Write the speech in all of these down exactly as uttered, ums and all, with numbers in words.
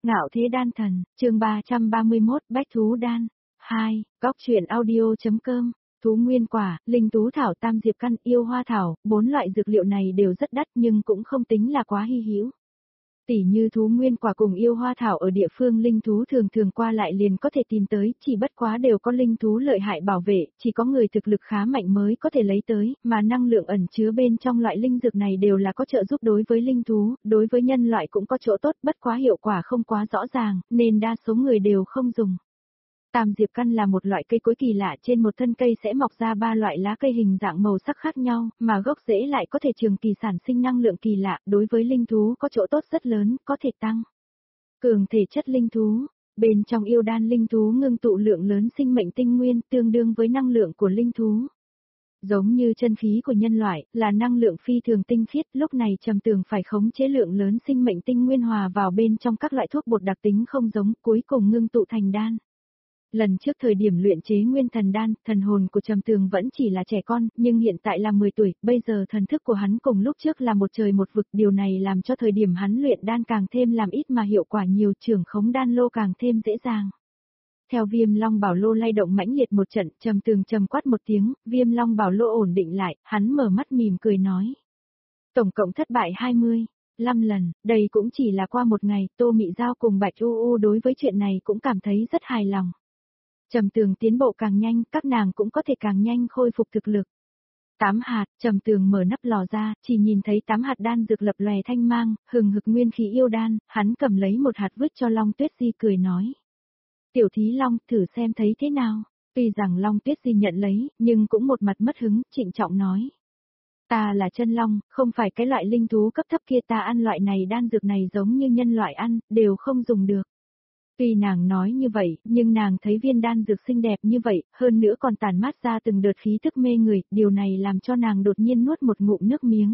Ngạo thế đan thần, chương ba trăm ba mươi mốt, bách thú đan. hai. Góc truyện audio.com. Thú nguyên quả, linh tú thảo, tam diệp căn, yêu hoa thảo, bốn loại dược liệu này đều rất đắt nhưng cũng không tính là quá hy hữu. Tỉ như thú nguyên quả cùng yêu hoa thảo ở địa phương linh thú thường thường qua lại liền có thể tìm tới, chỉ bất quá đều có linh thú lợi hại bảo vệ, chỉ có người thực lực khá mạnh mới có thể lấy tới, mà năng lượng ẩn chứa bên trong loại linh dược này đều là có trợ giúp đối với linh thú, đối với nhân loại cũng có chỗ tốt, bất quá hiệu quả không quá rõ ràng, nên đa số người đều không dùng. Tam diệp căn là một loại cây cối kỳ lạ, trên một thân cây sẽ mọc ra ba loại lá cây hình dạng màu sắc khác nhau, mà gốc rễ lại có thể trường kỳ sản sinh năng lượng kỳ lạ, đối với linh thú có chỗ tốt rất lớn, có thể tăng cường thể chất linh thú. Bên trong yêu đan linh thú ngưng tụ lượng lớn sinh mệnh tinh nguyên, tương đương với năng lượng của linh thú. Giống như chân khí của nhân loại, là năng lượng phi thường tinh khiết, lúc này Trầm Tường phải khống chế lượng lớn sinh mệnh tinh nguyên hòa vào bên trong các loại thuốc bột đặc tính không giống, cuối cùng ngưng tụ thành đan. Lần trước thời điểm luyện chế nguyên thần đan, thần hồn của Trầm Tường vẫn chỉ là trẻ con, nhưng hiện tại là mười tuổi, bây giờ thần thức của hắn cùng lúc trước là một trời một vực, điều này làm cho thời điểm hắn luyện đan càng thêm làm ít mà hiệu quả nhiều, trưởng khống đan lô càng thêm dễ dàng. Theo Viêm Long Bảo Lô lay động mãnh liệt một trận, Trầm Tường trầm quát một tiếng, Viêm Long Bảo Lô ổn định lại, hắn mở mắt mỉm cười nói: "Tổng cộng thất bại hai mươi lăm lần, đây cũng chỉ là qua một ngày." Tô Mị Giao cùng Bạch U U đối với chuyện này cũng cảm thấy rất hài lòng. Trầm Tường tiến bộ càng nhanh, các nàng cũng có thể càng nhanh khôi phục thực lực. Tám hạt, Trầm Tường mở nắp lò ra, chỉ nhìn thấy tám hạt đan dược lập lòe thanh mang, hừng hực nguyên khí yêu đan, hắn cầm lấy một hạt vứt cho Long Tuyết Di cười nói: "Tiểu Thí Long, thử xem thấy thế nào." Tuy rằng Long Tuyết Di nhận lấy, nhưng cũng một mặt mất hứng, trịnh trọng nói: "Ta là chân long, không phải cái loại linh thú cấp thấp kia, ta ăn loại này đan dược này giống như nhân loại ăn, đều không dùng được." Tuy nàng nói như vậy, nhưng nàng thấy viên đan dược xinh đẹp như vậy, hơn nữa còn tản mát ra từng đợt khí thức mê người, điều này làm cho nàng đột nhiên nuốt một ngụm nước miếng.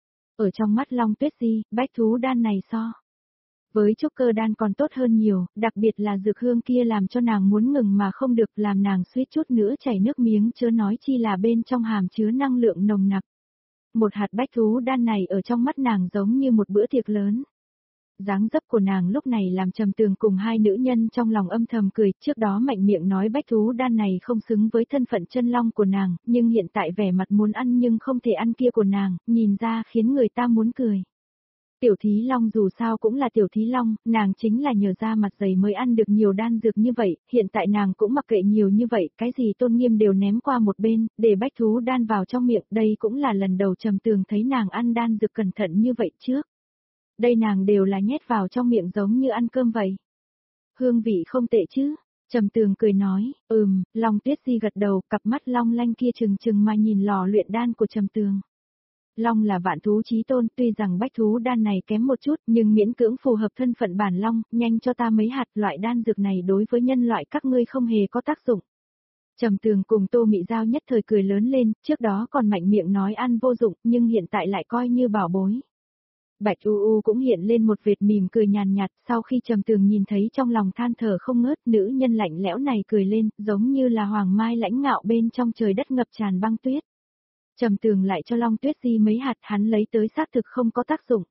Ở trong mắt Long Tuyết Di, bách thú đan này so với trúc cơ đan còn tốt hơn nhiều, đặc biệt là dược hương kia làm cho nàng muốn ngừng mà không được, làm nàng suýt chút nữa chảy nước miếng, chớ nói chi là bên trong hàm chứa năng lượng nồng nặc. Một hạt bách thú đan này ở trong mắt nàng giống như một bữa tiệc lớn. Dáng dấp của nàng lúc này làm Trầm Tường cùng hai nữ nhân trong lòng âm thầm cười, trước đó mạnh miệng nói bách thú đan này không xứng với thân phận chân long của nàng, nhưng hiện tại vẻ mặt muốn ăn nhưng không thể ăn kia của nàng, nhìn ra khiến người ta muốn cười. Tiểu Thí Long dù sao cũng là Tiểu Thí Long, nàng chính là nhờ ra mặt dày mới ăn được nhiều đan dược như vậy, hiện tại nàng cũng mặc kệ nhiều như vậy, cái gì tôn nghiêm đều ném qua một bên, để bách thú đan vào trong miệng, đây cũng là lần đầu Trầm Tường thấy nàng ăn đan dược cẩn thận như vậy trước. Đây nàng đều là nhét vào trong miệng giống như ăn cơm vậy. Hương vị không tệ chứ? Trầm Tường cười nói: "Ừm." Long Tuyết Di gật đầu, cặp mắt long lanh kia trừng trừng mà nhìn lò luyện đan của Trầm Tường. Long là vạn thú chí tôn, tuy rằng bách thú đan này kém một chút, nhưng miễn cưỡng phù hợp thân phận bản long, nhanh cho ta mấy hạt, loại đan dược này đối với nhân loại các ngươi không hề có tác dụng. Trầm Tường cùng Tô Mị Giao nhất thời cười lớn lên, trước đó còn mạnh miệng nói ăn vô dụng, nhưng hiện tại lại coi như bảo bối. Bạch U U cũng hiện lên một vệt mỉm cười nhàn nhạt, sau khi Trầm Tường nhìn thấy trong lòng than thở không ngớt, nữ nhân lạnh lẽo này cười lên, giống như là hoàng mai lãnh ngạo bên trong trời đất ngập tràn băng tuyết. Trầm Tường lại cho Long Tuyết Di mấy hạt, hắn lấy tới xác thực không có tác dụng.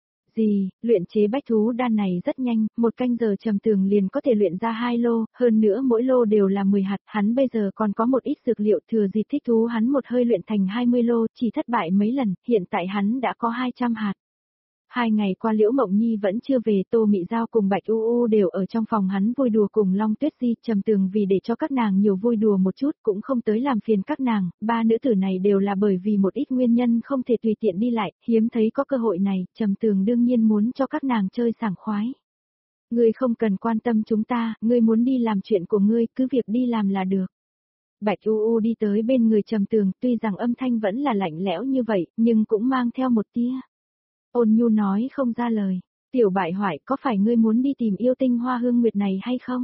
Gì, luyện chế bách thú đan này rất nhanh, một canh giờ Trầm Tường liền có thể luyện ra hai lô, hơn nữa mỗi lô đều là mười hạt, hắn bây giờ còn có một ít dược liệu, thừa dịp thích thú hắn một hơi luyện thành hai mươi lô, chỉ thất bại mấy lần, hiện tại hắn đã có hai trăm hạt. Hai ngày qua Liễu Mộng Nhi vẫn chưa về, Tô Mị Giao cùng Bạch U U đều ở trong phòng hắn vui đùa cùng Long Tuyết Di, Trầm Tường vì để cho các nàng nhiều vui đùa một chút cũng không tới làm phiền các nàng, ba nữ tử này đều là bởi vì một ít nguyên nhân không thể tùy tiện đi lại, hiếm thấy có cơ hội này, Trầm Tường đương nhiên muốn cho các nàng chơi sảng khoái. "Ngươi không cần quan tâm chúng ta, ngươi muốn đi làm chuyện của ngươi, cứ việc đi làm là được." Bạch U U đi tới bên người Trầm Tường, tuy rằng âm thanh vẫn là lạnh lẽo như vậy, nhưng cũng mang theo một tia ôn nhu nói không ra lời. "Tiểu bại hoại, có phải ngươi muốn đi tìm yêu tinh Hoa Hương Nguyệt này hay không?"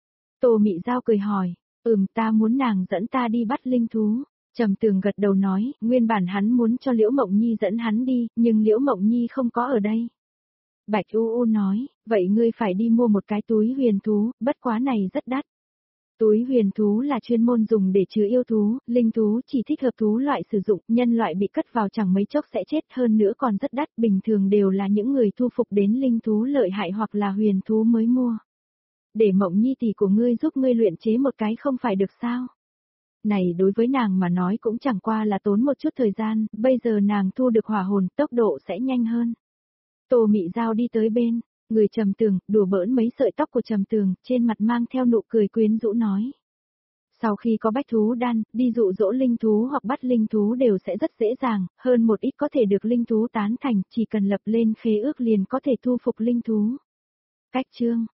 Tô Mị Giao cười hỏi. "Ừm, ta muốn nàng dẫn ta đi bắt linh thú." Trầm Tường gật đầu nói, nguyên bản hắn muốn cho Liễu Mộng Nhi dẫn hắn đi, nhưng Liễu Mộng Nhi không có ở đây. Bạch U U nói, "Vậy ngươi phải đi mua một cái túi huyền thú, bất quá này rất đắt." Túi huyền thú là chuyên môn dùng để chứa yêu thú, linh thú chỉ thích hợp thú loại sử dụng, nhân loại bị cất vào chẳng mấy chốc sẽ chết, hơn nữa còn rất đắt, bình thường đều là những người thu phục đến linh thú lợi hại hoặc là huyền thú mới mua. Để Mộng Nhi tỷ của ngươi giúp ngươi luyện chế một cái không phải được sao? Này đối với nàng mà nói cũng chẳng qua là tốn một chút thời gian, bây giờ nàng thu được hỏa hồn, tốc độ sẽ nhanh hơn. Tô Mị Giao đi tới bên, người Trầm Tường, đùa bỡn mấy sợi tóc của Trầm Tường, trên mặt mang theo nụ cười quyến rũ nói. Sau khi có bách thú đan, đi dụ dỗ linh thú hoặc bắt linh thú đều sẽ rất dễ dàng, hơn một ít có thể được linh thú tán thành, chỉ cần lập lên khế ước liền có thể thu phục linh thú. Cách chương